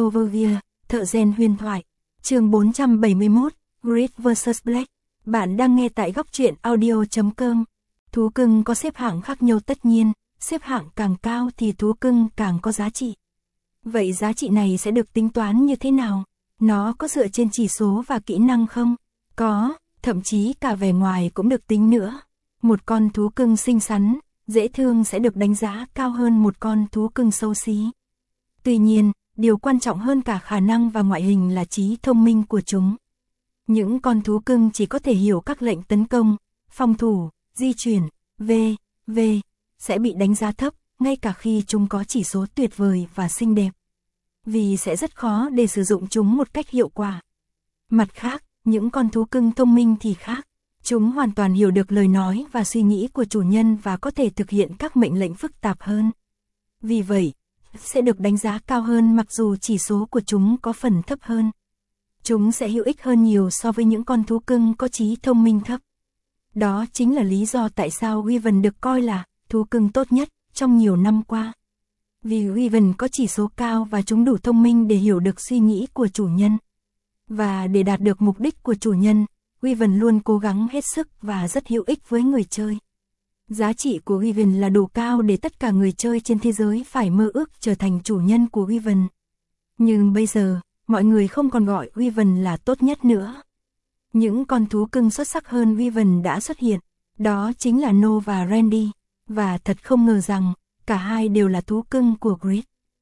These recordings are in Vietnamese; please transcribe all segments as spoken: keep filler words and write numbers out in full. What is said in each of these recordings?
Overview, thợ rèn huyền thoại. Chương bốn trăm bảy mươi mốt, Grid versus Black. Bạn đang nghe tại góc truyện audio chấm com. Thú cưng có xếp hạng khác nhau tất nhiên, xếp hạng càng cao thì thú cưng càng có giá trị. Vậy giá trị này sẽ được tính toán như thế nào? Nó có dựa trên chỉ số và kỹ năng không? Có, thậm chí cả vẻ ngoài cũng được tính nữa. Một con thú cưng xinh xắn, dễ thương sẽ được đánh giá cao hơn một con thú cưng xấu xí. Tuy nhiên, điều quan trọng hơn cả khả năng và ngoại hình là trí thông minh của chúng. Những con thú cưng chỉ có thể hiểu các lệnh tấn công, phòng thủ, di chuyển, vân vân sẽ bị đánh giá thấp, ngay cả khi chúng có chỉ số tuyệt vời và xinh đẹp. Vì sẽ rất khó để sử dụng chúng một cách hiệu quả. Mặt khác, những con thú cưng thông minh thì khác. Chúng hoàn toàn hiểu được lời nói và suy nghĩ của chủ nhân và có thể thực hiện các mệnh lệnh phức tạp hơn. Vì vậy, sẽ được đánh giá cao hơn mặc dù chỉ số của chúng có phần thấp hơn. Chúng sẽ hữu ích hơn nhiều so với những con thú cưng có trí thông minh thấp. Đó chính là lý do tại sao Wyvern được coi là thú cưng tốt nhất trong nhiều năm qua. Vì Wyvern có chỉ số cao và chúng đủ thông minh để hiểu được suy nghĩ của chủ nhân. Và để đạt được mục đích của chủ nhân, Wyvern luôn cố gắng hết sức và rất hữu ích với người chơi. Giá trị của Wyvern là đủ cao để tất cả người chơi trên thế giới phải mơ ước trở thành chủ nhân của Wyvern. Nhưng bây giờ, mọi người không còn gọi Wyvern là tốt nhất nữa. Những con thú cưng xuất sắc hơn Wyvern đã xuất hiện, đó chính là No và Randy, và thật không ngờ rằng, cả hai đều là thú cưng của Grid.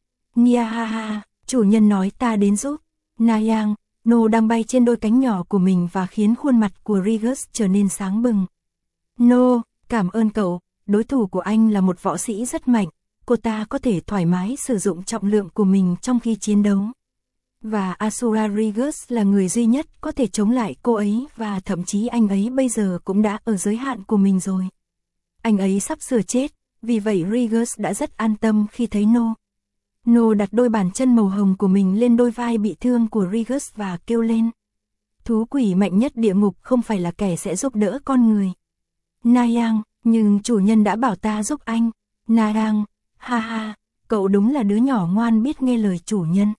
Niahaha, chủ nhân nói ta đến giúp. Nayang, No đang bay trên đôi cánh nhỏ của mình và khiến khuôn mặt của Rigus trở nên sáng bừng. No, cảm ơn cậu, đối thủ của anh là một võ sĩ rất mạnh, cô ta có thể thoải mái sử dụng trọng lượng của mình trong khi chiến đấu. Và Asura Rigus là người duy nhất có thể chống lại cô ấy và thậm chí anh ấy bây giờ cũng đã ở giới hạn của mình rồi. Anh ấy sắp sửa chết, vì vậy Rigus đã rất an tâm khi thấy No. No đặt đôi bàn chân màu hồng của mình lên đôi vai bị thương của Rigus và kêu lên. Thú quỷ mạnh nhất địa ngục không phải là kẻ sẽ giúp đỡ con người. Nayang, nhưng chủ nhân đã bảo ta giúp anh. Nayang, ha ha, cậu đúng là đứa nhỏ ngoan biết nghe lời chủ nhân.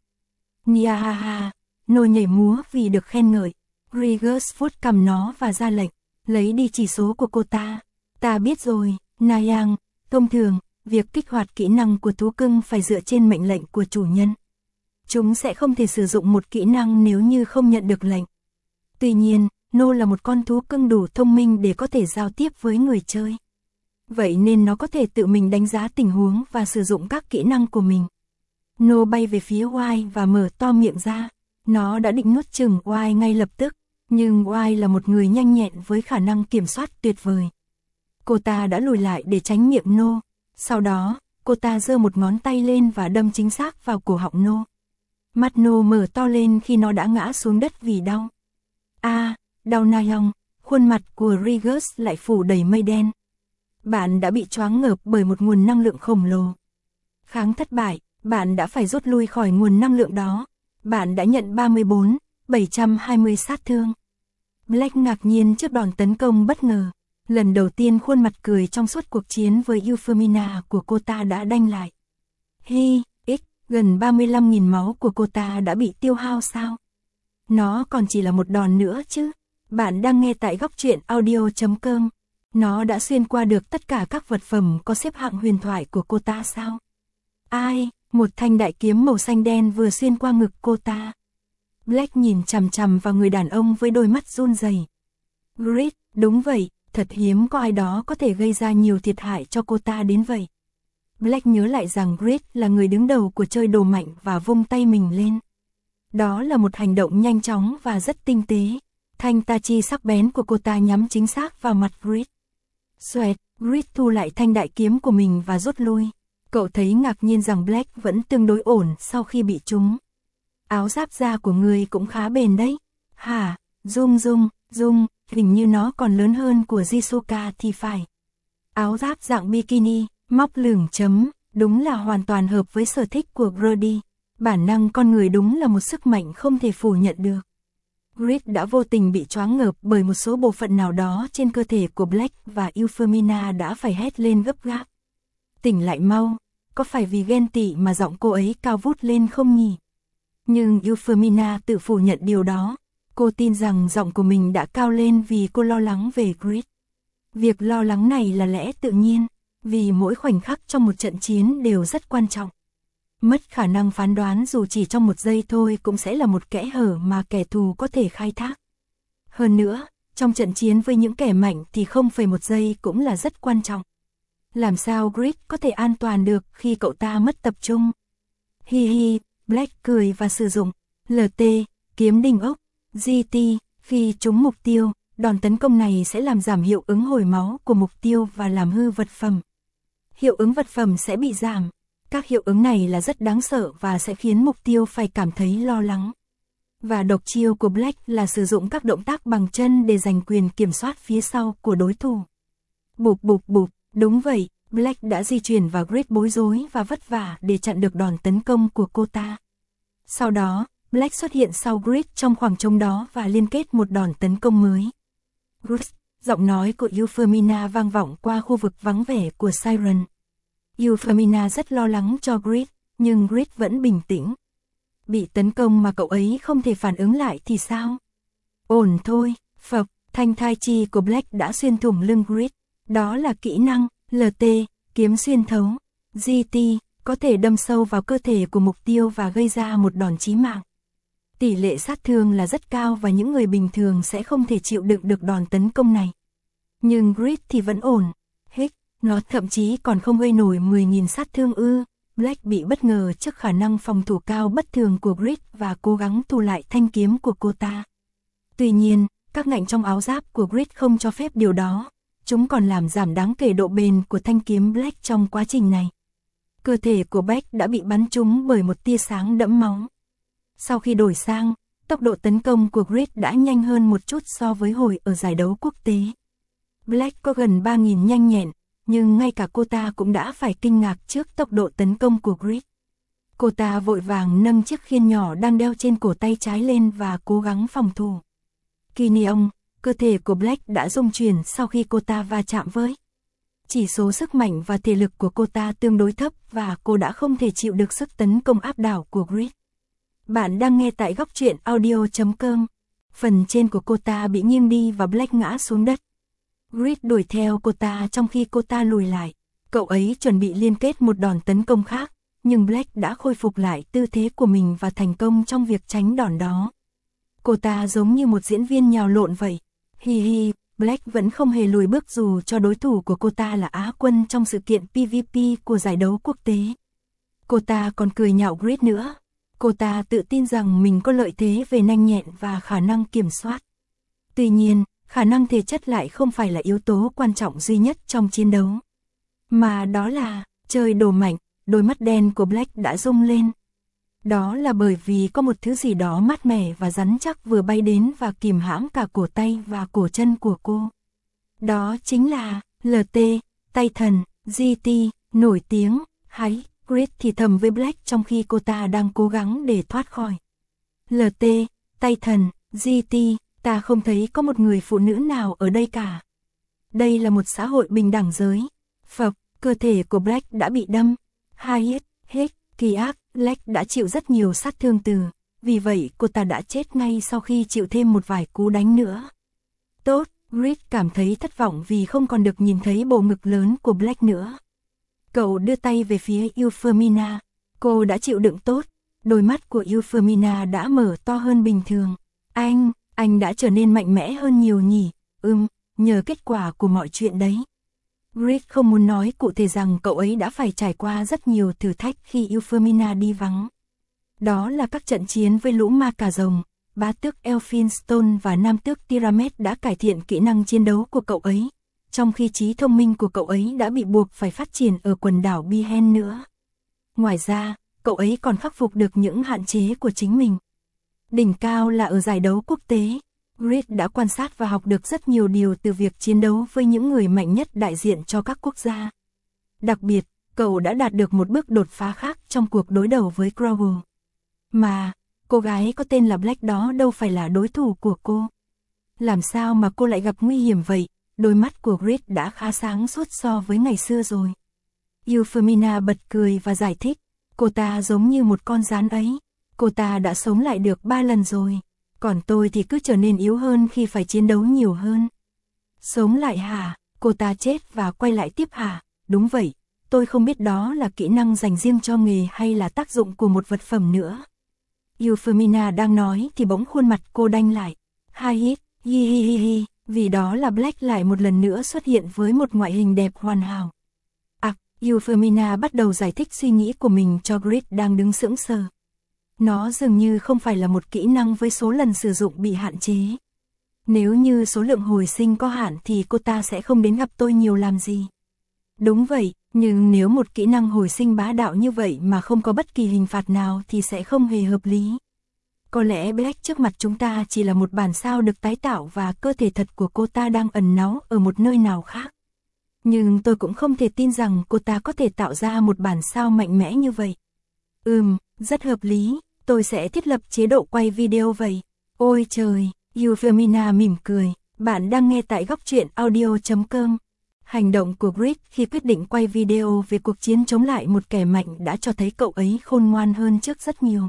Niahaha, No nhảy múa vì được khen ngợi. Rigus vuốt cầm nó và ra lệnh, lấy đi chỉ số của cô ta. Ta biết rồi, Nayang, thông thường, việc kích hoạt kỹ năng của thú cưng phải dựa trên mệnh lệnh của chủ nhân. Chúng sẽ không thể sử dụng một kỹ năng nếu như không nhận được lệnh. Tuy nhiên, No là một con thú cưng đủ thông minh để có thể giao tiếp với người chơi. Vậy nên nó có thể tự mình đánh giá tình huống và sử dụng các kỹ năng của mình. No bay về phía Y và mở to miệng ra. Nó đã định nuốt chửng Y ngay lập tức, nhưng Y là một người nhanh nhẹn với khả năng kiểm soát tuyệt vời. Cô ta đã lùi lại để tránh miệng No. Sau đó, cô ta giơ một ngón tay lên và đâm chính xác vào cổ họng No. Mắt No mở to lên khi nó đã ngã xuống đất vì đau. A, à, đau Nayang, khuôn mặt của Rigus lại phủ đầy mây đen. Bạn đã bị choáng ngợp bởi một nguồn năng lượng khổng lồ. Kháng thất bại, bạn đã phải rút lui khỏi nguồn năng lượng đó. Bạn đã nhận ba mươi bốn, bảy trăm hai mươi sát thương. Black ngạc nhiên trước đòn tấn công bất ngờ. Lần đầu tiên khuôn mặt cười trong suốt cuộc chiến với Euphemina của cô ta đã đanh lại. Hi, x, gần ba mươi lăm nghìn máu của cô ta đã bị tiêu hao sao? Nó còn chỉ là một đòn nữa chứ. Bạn đang nghe tại góc truyện audio chấm com. Nó đã xuyên qua được tất cả các vật phẩm có xếp hạng huyền thoại của cô ta sao? Ai, một thanh đại kiếm màu xanh đen vừa xuyên qua ngực cô ta. Black nhìn chằm chằm vào người đàn ông với đôi mắt run rẩy. Grid, đúng vậy. Thật hiếm có ai đó có thể gây ra nhiều thiệt hại cho cô ta đến vậy. Black nhớ lại rằng Grid là người đứng đầu của chơi đồ mạnh và vung tay mình lên. Đó là một hành động nhanh chóng và rất tinh tế. Thanh tachi sắc bén của cô ta nhắm chính xác vào mặt Grid. Xoẹt, Grid thu lại thanh đại kiếm của mình và rút lui. Cậu thấy ngạc nhiên rằng Black vẫn tương đối ổn sau khi bị trúng. Áo giáp da của người cũng khá bền đấy. Hả, Dung Dung, Dung. Hình như nó còn lớn hơn của Jisuka thì phải. Áo giáp dạng bikini, móc lửng chấm, đúng là hoàn toàn hợp với sở thích của Brody. Bản năng con người đúng là một sức mạnh không thể phủ nhận được. Grid đã vô tình bị choáng ngợp bởi một số bộ phận nào đó trên cơ thể của Black và Euphemina đã phải hét lên gấp gáp. Tỉnh lại mau, có phải vì ghen tị mà giọng cô ấy cao vút lên không nhỉ? Nhưng Euphemina tự phủ nhận điều đó. Cô tin rằng giọng của mình đã cao lên vì cô lo lắng về Grid. Việc lo lắng này là lẽ tự nhiên, vì mỗi khoảnh khắc trong một trận chiến đều rất quan trọng. Mất khả năng phán đoán dù chỉ trong một giây thôi cũng sẽ là một kẽ hở mà kẻ thù có thể khai thác. Hơn nữa, trong trận chiến với những kẻ mạnh thì không phẩy một giây cũng là rất quan trọng. Làm sao Grid có thể an toàn được khi cậu ta mất tập trung? Hi hi, Black cười và sử dụng lờ tê, kiếm đinh ốc, giê tê, khi trúng mục tiêu, đòn tấn công này sẽ làm giảm hiệu ứng hồi máu của mục tiêu và làm hư vật phẩm. Hiệu ứng vật phẩm sẽ bị giảm. Các hiệu ứng này là rất đáng sợ và sẽ khiến mục tiêu phải cảm thấy lo lắng. Và độc chiêu của Black là sử dụng các động tác bằng chân để giành quyền kiểm soát phía sau của đối thủ. Bụp bụp bụp, đúng vậy, Black đã di chuyển vào Grid bối rối và vất vả để chặn được đòn tấn công của cô ta. Sau đó, Black xuất hiện sau Grid trong khoảng trống đó và liên kết một đòn tấn công mới. Grid, giọng nói của Euphemina vang vọng qua khu vực vắng vẻ của Siren. Euphemina rất lo lắng cho Grid, nhưng Grid vẫn bình tĩnh. Bị tấn công mà cậu ấy không thể phản ứng lại thì sao? Ổn thôi, phập, thanh thai chi của Black đã xuyên thủng lưng Grid. Đó là kỹ năng lờ tê, kiếm xuyên thấu. giê tê, có thể đâm sâu vào cơ thể của mục tiêu và gây ra một đòn chí mạng. Tỷ lệ sát thương là rất cao và những người bình thường sẽ không thể chịu đựng được đòn tấn công này. Nhưng Grid thì vẫn ổn. Hic, nó thậm chí còn không gây nổi mười nghìn sát thương ư. Black bị bất ngờ trước khả năng phòng thủ cao bất thường của Grid và cố gắng thu lại thanh kiếm của cô ta. Tuy nhiên, các ngạnh trong áo giáp của Grid không cho phép điều đó. Chúng còn làm giảm đáng kể độ bền của thanh kiếm Black trong quá trình này. Cơ thể của Black đã bị bắn trúng bởi một tia sáng đẫm máu. Sau khi đổi sang, tốc độ tấn công của Grid đã nhanh hơn một chút so với hồi ở giải đấu quốc tế. Black có gần ba nghìn nhanh nhẹn, nhưng ngay cả cô ta cũng đã phải kinh ngạc trước tốc độ tấn công của Grid. Cô ta vội vàng nâng chiếc khiên nhỏ đang đeo trên cổ tay trái lên và cố gắng phòng thủ. Kinion, cơ thể của Black đã rung chuyển sau khi cô ta va chạm với. Chỉ số sức mạnh và thể lực của cô ta tương đối thấp và cô đã không thể chịu được sức tấn công áp đảo của Grid. Bạn đang nghe tại góc truyện audio chấm com. Phần trên của cô ta bị nghiêng đi và Black ngã xuống đất. Grid đuổi theo cô ta trong khi cô ta lùi lại. Cậu ấy chuẩn bị liên kết một đòn tấn công khác, nhưng Black đã khôi phục lại tư thế của mình và thành công trong việc tránh đòn đó. Cô ta giống như một diễn viên nhào lộn vậy. Hi hi, Black vẫn không hề lùi bước dù cho đối thủ của cô ta là Á quân trong sự kiện pê vê pê của giải đấu quốc tế. Cô ta còn cười nhạo Grid nữa. Cô ta tự tin rằng mình có lợi thế về nhanh nhẹn và khả năng kiểm soát. Tuy nhiên, khả năng thể chất lại không phải là yếu tố quan trọng duy nhất trong chiến đấu. Mà đó là, chơi đồ mạnh, đôi mắt đen của Black đã rung lên. Đó là bởi vì có một thứ gì đó mát mẻ và rắn chắc vừa bay đến và kìm hãm cả cổ tay và cổ chân của cô. Đó chính là lờ tê, tay thần, giê tê, nổi tiếng, háy. Grid thì thầm với Black trong khi cô ta đang cố gắng để thoát khỏi. lờ tê, tay thần, giê tê, ta không thấy có một người phụ nữ nào ở đây cả. Đây là một xã hội bình đẳng giới. Phập, cơ thể của Black đã bị đâm. Hai hít, hít, kỳ ác, Black đã chịu rất nhiều sát thương từ. Vì vậy cô ta đã chết ngay sau khi chịu thêm một vài cú đánh nữa. Tốt, Grid cảm thấy thất vọng vì không còn được nhìn thấy bộ ngực lớn của Black nữa. Cậu đưa tay về phía Euphemina. Cô đã chịu đựng tốt. Đôi mắt của Euphemina đã mở to hơn bình thường. Anh, anh đã trở nên mạnh mẽ hơn nhiều nhỉ? Ừm, nhờ kết quả của mọi chuyện đấy. Grid không muốn nói cụ thể rằng cậu ấy đã phải trải qua rất nhiều thử thách khi Euphemina đi vắng. Đó là các trận chiến với lũ ma cà rồng. Bá tước Elphinstone và nam tước Tiramet đã cải thiện kỹ năng chiến đấu của cậu ấy. Trong khi trí thông minh của cậu ấy đã bị buộc phải phát triển ở quần đảo Bihen nữa. Ngoài ra, cậu ấy còn khắc phục được những hạn chế của chính mình. Đỉnh cao là ở giải đấu quốc tế. Grid đã quan sát và học được rất nhiều điều từ việc chiến đấu với những người mạnh nhất đại diện cho các quốc gia. Đặc biệt, cậu đã đạt được một bước đột phá khác trong cuộc đối đầu với Crowell. Mà, cô gái có tên là Black đó đâu phải là đối thủ của cô. Làm sao mà cô lại gặp nguy hiểm vậy? Đôi mắt của Grid đã khá sáng suốt so với ngày xưa rồi. Euphemina bật cười và giải thích. Cô ta giống như một con gián ấy. cô ta đã sống lại được ba lần rồi, còn tôi thì cứ trở nên yếu hơn khi phải chiến đấu nhiều hơn. Sống lại hả? Cô ta chết và quay lại tiếp hả? Đúng vậy, tôi không biết đó là kỹ năng dành riêng cho nghề hay là tác dụng của một vật phẩm nữa. Euphemina đang nói thì bỗng khuôn mặt cô đanh lại. Hai hít, hi hi hi hi, vì đó là Black lại một lần nữa xuất hiện với một ngoại hình đẹp hoàn hảo. À, Euphemina bắt đầu giải thích suy nghĩ của mình cho Grit đang đứng sững sờ. Nó dường như không phải là một kỹ năng với số lần sử dụng bị hạn chế. Nếu như số lượng hồi sinh có hạn thì cô ta sẽ không đến gặp tôi nhiều làm gì. Đúng vậy, nhưng nếu một kỹ năng hồi sinh bá đạo như vậy mà không có bất kỳ hình phạt nào thì sẽ không hề hợp lý. Có lẽ Black trước mặt chúng ta chỉ là một bản sao được tái tạo và cơ thể thật của cô ta đang ẩn náu ở một nơi nào khác. Nhưng tôi cũng không thể tin rằng cô ta có thể tạo ra một bản sao mạnh mẽ như vậy. Ừm, rất hợp lý, tôi sẽ thiết lập chế độ quay video vậy. Ôi trời, Euphemina mỉm cười, bạn đang nghe tại góc truyện audio chấm com. Hành động của Grit khi quyết định quay video về cuộc chiến chống lại một kẻ mạnh đã cho thấy cậu ấy khôn ngoan hơn trước rất nhiều.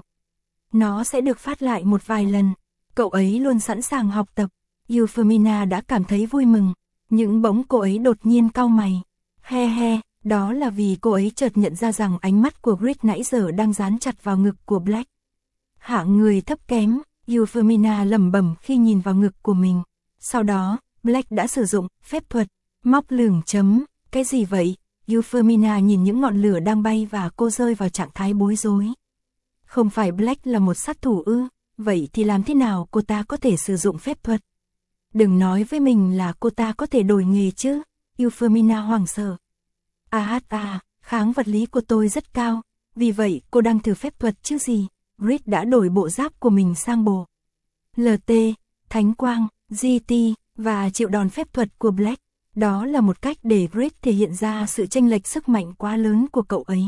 Nó sẽ được phát lại một vài lần. Cậu ấy luôn sẵn sàng học tập. Euphemina đã cảm thấy vui mừng. Nhưng bỗng cô ấy đột nhiên cau mày. He he, đó là vì cô ấy chợt nhận ra rằng ánh mắt của Grit nãy giờ đang dán chặt vào ngực của Black. Hạng người thấp kém, Euphemina lẩm bẩm khi nhìn vào ngực của mình. Sau đó, Black đã sử dụng phép thuật móc lửng chấm. Cái gì vậy? Euphemina nhìn những ngọn lửa đang bay và cô rơi vào trạng thái bối rối. Không phải Black là một sát thủ ư? Vậy thì làm thế nào cô ta có thể sử dụng phép thuật? Đừng nói với mình là cô ta có thể đổi nghề chứ. Euphemina hoảng sợ. À hát à, kháng vật lý của tôi rất cao. Vì vậy cô đang thử phép thuật chứ gì? Grit đã đổi bộ giáp của mình sang bộ lờ tê, Thánh Quang, giê tê và chịu đòn phép thuật của Black. Đó là một cách để Grit thể hiện ra sự chênh lệch sức mạnh quá lớn của cậu ấy.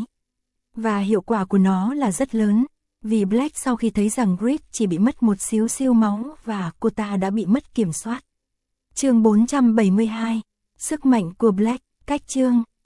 Và hiệu quả của nó là rất lớn. Vì Black sau khi thấy rằng Grit chỉ bị mất một xíu siêu máu và cô ta đã bị mất kiểm soát. Chương bốn trăm bảy mươi hai. Sức mạnh của Black, cách chương.